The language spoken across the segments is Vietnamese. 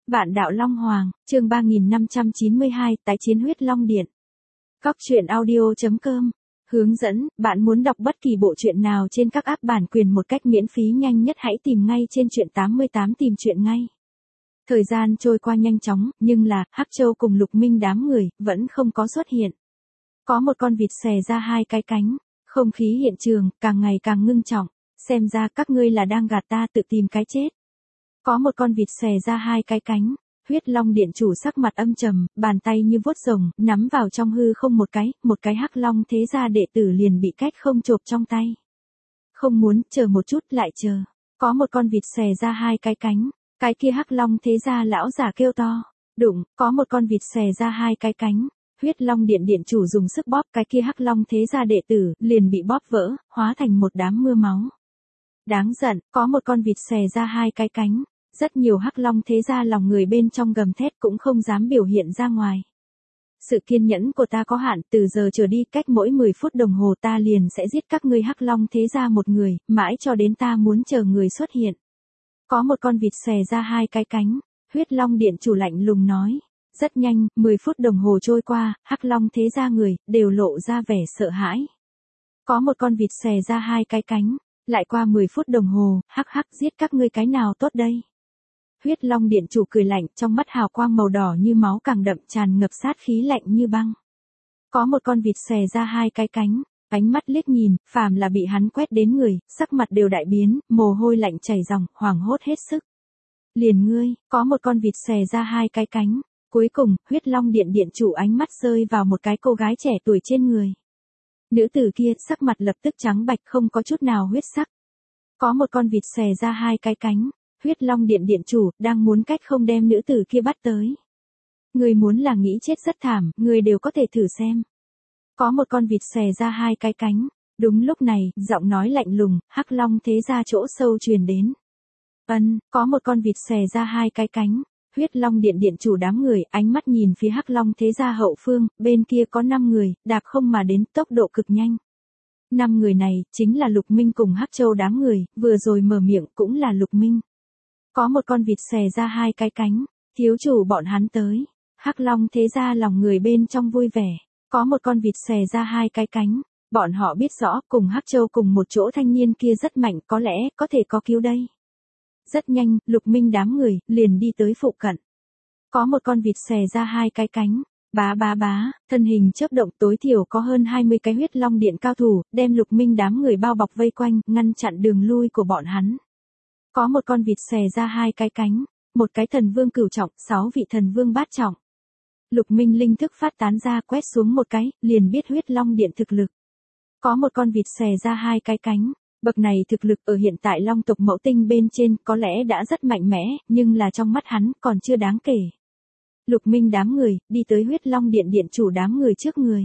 Vạn đạo Long Hoàng, chương 3592, tái chiến huyết long điện. Góc truyện audio.com. Hướng dẫn, bạn muốn đọc bất kỳ bộ truyện nào trên các app bản quyền một cách miễn phí nhanh nhất hãy tìm ngay trên truyện 88 tìm truyện ngay. Thời gian trôi qua nhanh chóng, nhưng là, Hắc Châu cùng Lục Minh đám người, vẫn không có xuất hiện. Có một con vịt xè ra hai cái cánh, không khí hiện trường, càng ngày càng ngưng trọng, xem ra các ngươi là đang gạt ta tự tìm cái chết. Có một con vịt xè ra hai cái cánh, huyết long điện chủ sắc mặt âm trầm, bàn tay như vuốt rồng, nắm vào trong hư không một cái hắc long thế gia đệ tử liền bị cách không chộp trong tay. Không muốn, chờ một chút, lại chờ. Có một con vịt xè ra hai cái cánh, cái kia hắc long thế gia lão giả kêu to. Đụng, có một con vịt xè ra hai cái cánh, huyết long điện điện chủ dùng sức bóp cái kia hắc long thế gia đệ tử, liền bị bóp vỡ, hóa thành một đám mưa máu. Đáng giận, có một con vịt xè ra hai cái cánh, rất nhiều hắc long thế gia lòng người bên trong gầm thét cũng không dám biểu hiện ra ngoài. Sự kiên nhẫn của ta có hạn, từ giờ trở đi cách mỗi 10 phút đồng hồ ta liền sẽ giết các ngươi hắc long thế gia một người, mãi cho đến ta muốn chờ người xuất hiện. Có một con vịt xè ra hai cái cánh, huyết long điện chủ lạnh lùng nói. Rất nhanh, 10 phút đồng hồ trôi qua, hắc long thế gia người, đều lộ ra vẻ sợ hãi. Có một con vịt xè ra hai cái cánh, lại qua 10 phút đồng hồ, hắc giết các ngươi cái nào tốt đây? Huyết long điện chủ cười lạnh, trong mắt hào quang màu đỏ như máu càng đậm tràn ngập sát khí lạnh như băng. Có một con vịt xè ra hai cái cánh, ánh mắt liếc nhìn, phàm là bị hắn quét đến người, sắc mặt đều đại biến, mồ hôi lạnh chảy ròng, hoảng hốt hết sức. Liền ngươi, có một con vịt xè ra hai cái cánh. Cuối cùng, huyết long điện điện chủ ánh mắt rơi vào một cái cô gái trẻ tuổi trên người. Nữ tử kia sắc mặt lập tức trắng bạch không có chút nào huyết sắc. Có một con vịt xè ra hai cái cánh, huyết long điện điện chủ đang muốn cách không đem nữ tử kia bắt tới. Người muốn là nghĩ chết rất thảm, người đều có thể thử xem. Có một con vịt xè ra hai cái cánh, đúng lúc này, giọng nói lạnh lùng, hắc long thế ra chỗ sâu truyền đến. Có một con vịt xè ra hai cái cánh. Huyết long điện điện chủ đám người, ánh mắt nhìn phía hắc long thế gia hậu phương, bên kia có 5 người, đạp không mà đến tốc độ cực nhanh. 5 người này, chính là Lục Minh cùng Hắc Châu đám người, vừa rồi mở miệng cũng là Lục Minh. Có một con vịt xè ra hai cái cánh, thiếu chủ bọn hắn tới. Hắc long thế gia lòng người bên trong vui vẻ. Có một con vịt xè ra hai cái cánh, bọn họ biết rõ cùng Hắc Châu cùng một chỗ thanh niên kia rất mạnh, có lẽ có thể có cứu đây. Rất nhanh, Lục Minh đám người, liền đi tới phụ cận. Có một con vịt xè ra hai cái cánh, bá, thân hình chớp động tối thiểu có hơn 20 cái huyết long điện cao thủ, đem Lục Minh đám người bao bọc vây quanh, ngăn chặn đường lui của bọn hắn. Có một con vịt xè ra hai cái cánh, một cái thần vương cửu trọng, 6 vị thần vương bát trọng. Lục Minh linh thức phát tán ra quét xuống một cái, liền biết huyết long điện thực lực. Có một con vịt xè ra hai cái cánh. Bậc này thực lực ở hiện tại long tộc mẫu tinh bên trên có lẽ đã rất mạnh mẽ, nhưng là trong mắt hắn còn chưa đáng kể. Lục Minh đám người, đi tới huyết long điện điện chủ đám người trước người.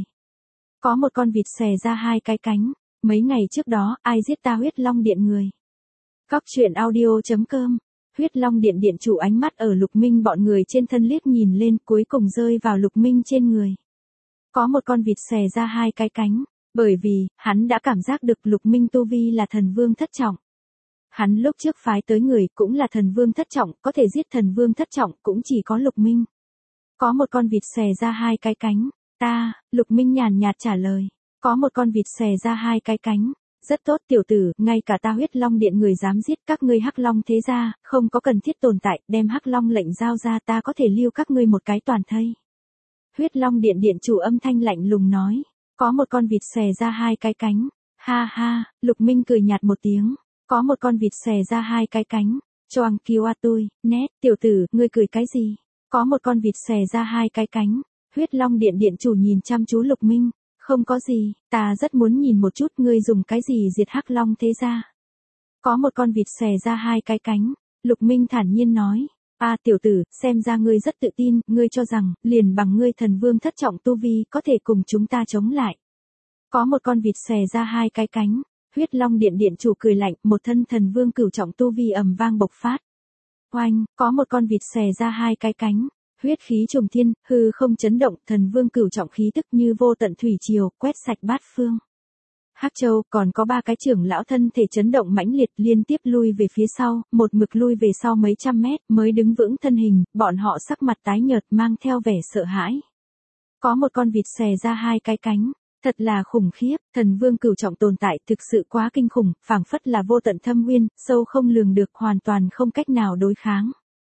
Có một con vịt xè ra hai cái cánh, mấy ngày trước đó, ai giết ta huyết long điện người. Góc truyện audio.com. Huyết long điện điện chủ ánh mắt ở Lục Minh bọn người trên thân liếc nhìn lên cuối cùng rơi vào Lục Minh trên người. Có một con vịt xè ra hai cái cánh. Bởi vì, hắn đã cảm giác được Lục Minh tu vi là thần vương thất trọng. Hắn lúc trước phái tới người cũng là thần vương thất trọng, có thể giết thần vương thất trọng cũng chỉ có Lục Minh. Có một con vịt xè ra hai cái cánh. Lục Minh nhàn nhạt trả lời. Có một con vịt xè ra hai cái cánh. Rất tốt tiểu tử, ngay cả ta huyết long điện người dám giết các ngươi hắc long thế gia, không có cần thiết tồn tại, đem hắc long lệnh giao ra ta có thể lưu các ngươi một cái toàn thây. Huyết long điện điện chủ âm thanh lạnh lùng nói. Có một con vịt xè ra hai cái cánh. Ha, Lục Minh cười nhạt một tiếng. Có một con vịt xè ra hai cái cánh. Choang kiêu a tôi, nét, tiểu tử, ngươi cười cái gì? Có một con vịt xè ra hai cái cánh. Huyết long điện điện chủ nhìn chăm chú Lục Minh. Không có gì, ta rất muốn nhìn một chút ngươi dùng cái gì diệt hắc long thế gia. Có một con vịt xè ra hai cái cánh. Lục Minh thản nhiên nói. Tiểu tử, xem ra ngươi rất tự tin, ngươi cho rằng, liền bằng ngươi thần vương thất trọng tu vi có thể cùng chúng ta chống lại. Có một con vịt xè ra hai cái cánh, huyết long điện điện chủ cười lạnh, một thân thần vương cửu trọng tu vi ầm vang bộc phát. Oanh, có một con vịt xè ra hai cái cánh, huyết khí trùng thiên, hư không chấn động, thần vương cửu trọng khí tức như vô tận thủy triều, quét sạch bát phương. Hắc Châu, còn có 3 cái trưởng lão thân thể chấn động mãnh liệt liên tiếp lui về phía sau, một mực lui về sau mấy trăm mét mới đứng vững thân hình, bọn họ sắc mặt tái nhợt mang theo vẻ sợ hãi. Có một con vịt xòe ra 2 cái cánh, thật là khủng khiếp, thần vương cửu trọng tồn tại thực sự quá kinh khủng, phảng phất là vô tận thâm uyên, sâu không lường được, hoàn toàn không cách nào đối kháng.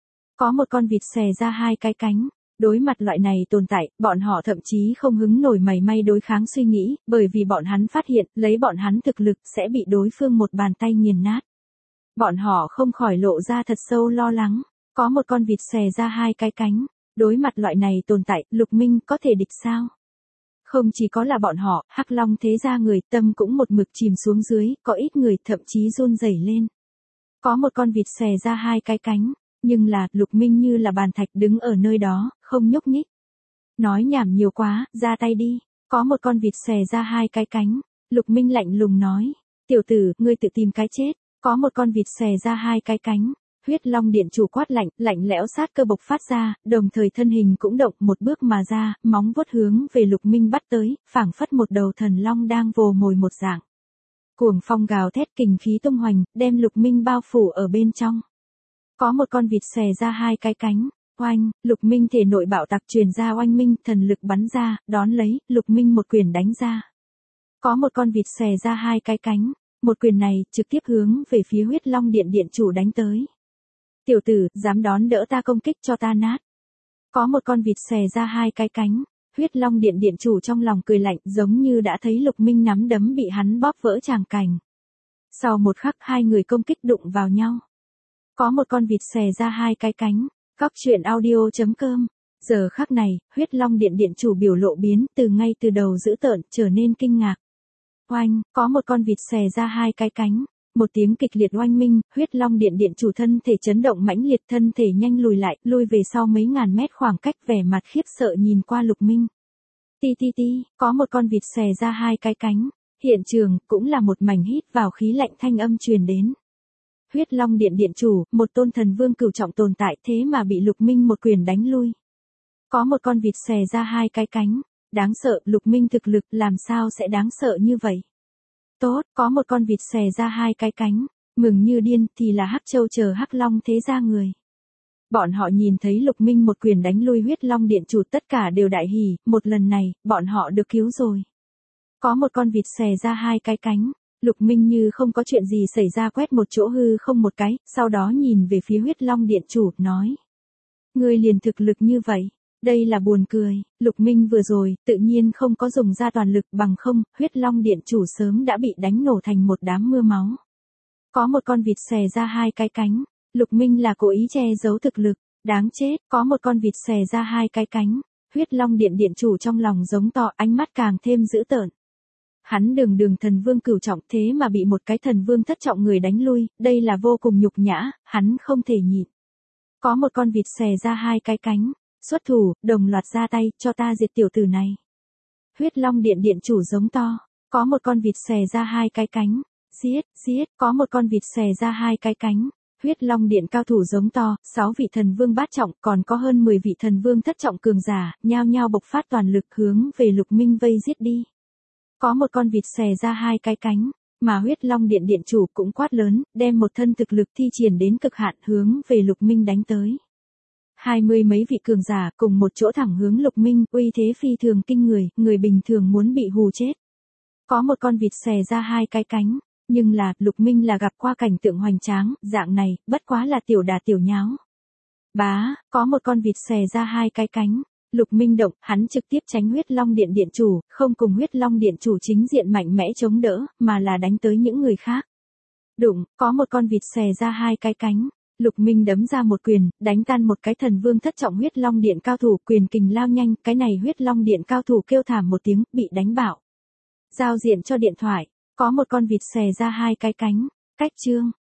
Có một con vịt xòe ra 2 cái cánh. Đối mặt loại này tồn tại, bọn họ thậm chí không hứng nổi mảy may đối kháng suy nghĩ, bởi vì bọn hắn phát hiện, lấy bọn hắn thực lực sẽ bị đối phương một bàn tay nghiền nát. Bọn họ không khỏi lộ ra thật sâu lo lắng. Có một con vịt xòe ra 2 cái cánh. Đối mặt loại này tồn tại, Lục Minh có thể địch sao? Không chỉ có là bọn họ, Hắc Long thế gia người tâm cũng một mực chìm xuống dưới, có ít người thậm chí run rẩy lên. Có một con vịt xòe ra 2 cái cánh. Nhưng là, Lục Minh như là bàn thạch đứng ở nơi đó, không nhúc nhích. Nói nhảm nhiều quá, ra tay đi. Có một con vịt xòe ra 2 cái cánh. Lục Minh lạnh lùng nói. Tiểu tử, ngươi tự tìm cái chết. Có một con vịt xòe ra 2 cái cánh. Huyết Long Điện chủ quát lạnh, lạnh lẽo sát cơ bộc phát ra, đồng thời thân hình cũng động một bước mà ra, móng vuốt hướng về Lục Minh bắt tới, phảng phất một đầu thần long đang vồ mồi một dạng. Cuồng phong gào thét kình khí tung hoành, đem Lục Minh bao phủ ở bên trong. Có một con vịt xòe ra 2 cái cánh, oanh, Lục Minh thể nội bạo tạc truyền ra oanh minh, thần lực bắn ra, đón lấy, Lục Minh một quyền đánh ra. Có một con vịt xòe ra 2 cái cánh, một quyền này trực tiếp hướng về phía Huyết Long Điện điện chủ đánh tới. Tiểu tử, dám đón đỡ ta công kích cho ta nát. Có một con vịt xòe ra 2 cái cánh, Huyết Long Điện điện chủ trong lòng cười lạnh, giống như đã thấy Lục Minh nắm đấm bị hắn bóp vỡ tràng cảnh. Sau một khắc 2 người công kích đụng vào nhau. Có một con vịt xòe ra 2 cái cánh. Góc truyện audio.com. Giờ khắc này, Huyết Long Điện điện chủ biểu lộ biến, từ ngay từ đầu dữ tợn trở nên kinh ngạc. Oanh, có một con vịt xòe ra 2 cái cánh. Một tiếng kịch liệt oanh minh, Huyết Long Điện điện chủ thân thể chấn động mãnh liệt, thân thể nhanh lùi lại, lui về sau mấy ngàn mét khoảng cách, vẻ mặt khiếp sợ nhìn qua Lục Minh. Ti ti ti, có một con vịt xòe ra 2 cái cánh. Hiện trường cũng là một mảnh hít vào khí lạnh thanh âm truyền đến. Huyết Long Điện điện chủ, một tôn thần vương cửu trọng tồn tại, thế mà bị Lục Minh một quyền đánh lui. Có một con vịt xòe ra 2 cái cánh. Đáng sợ, Lục Minh thực lực làm sao sẽ đáng sợ như vậy? Tốt, có một con vịt xòe ra 2 cái cánh. Mừng như điên thì là Hắc Châu chờ Hắc Long thế gia người. Bọn họ nhìn thấy Lục Minh một quyền đánh lui Huyết Long điện chủ, tất cả đều đại hỉ, một lần này, bọn họ được cứu rồi. Có một con vịt xòe ra 2 cái cánh. Lục Minh như không có chuyện gì xảy ra quét một chỗ hư không một cái, sau đó nhìn về phía Huyết Long điện chủ, nói. Ngươi liền thực lực như vậy, đây là buồn cười, Lục Minh vừa rồi, tự nhiên không có dùng ra toàn lực, bằng không, Huyết Long điện chủ sớm đã bị đánh nổ thành một đám mưa máu. Có một con vịt xòe ra 2 cái cánh, Lục Minh là cố ý che giấu thực lực, đáng chết, có một con vịt xòe ra 2 cái cánh, Huyết Long điện điện chủ trong lòng giống to, ánh mắt càng thêm dữ tợn. Hắn đường thần vương cửu trọng, thế mà bị một cái thần vương thất trọng người đánh lui, đây là vô cùng nhục nhã, hắn không thể nhịn. Có một con vịt xòe ra 2 cái cánh, xuất thủ, đồng loạt ra tay, cho ta diệt tiểu tử này. Huyết Long điện điện chủ giống to, có một con vịt xòe ra 2 cái cánh, giết, giết, có một con vịt xòe ra 2 cái cánh. Huyết Long điện cao thủ giống to, 6 vị thần vương bát trọng, còn có hơn 10 vị thần vương thất trọng cường giả, nhao nhao bộc phát toàn lực hướng về Lục Minh vây giết đi. Có một con vịt xòe ra 2 cái cánh, mà Huyết Long điện điện chủ cũng quát lớn, đem một thân thực lực thi triển đến cực hạn hướng về Lục Minh đánh tới. 20 mấy vị cường giả cùng một chỗ thẳng hướng Lục Minh, uy thế phi thường kinh người, người bình thường muốn bị hù chết. Có một con vịt xòe ra 2 cái cánh, nhưng là, Lục Minh là gặp qua cảnh tượng hoành tráng, dạng này, bất quá là tiểu đà tiểu nháo. Bá, có một con vịt xòe ra 2 cái cánh. Lục Minh động, hắn trực tiếp tránh Huyết Long điện điện chủ, không cùng Huyết Long điện chủ chính diện mạnh mẽ chống đỡ, mà là đánh tới những người khác. Đụng, có một con vịt xòe ra 2 cái cánh. Lục Minh đấm ra một quyền, đánh tan một cái thần vương thất trọng Huyết Long điện cao thủ, quyền kình lao nhanh, cái này Huyết Long điện cao thủ kêu thảm một tiếng, bị đánh bạo. Giao diện cho điện thoại, có một con vịt xòe ra 2 cái cánh. Cách chương.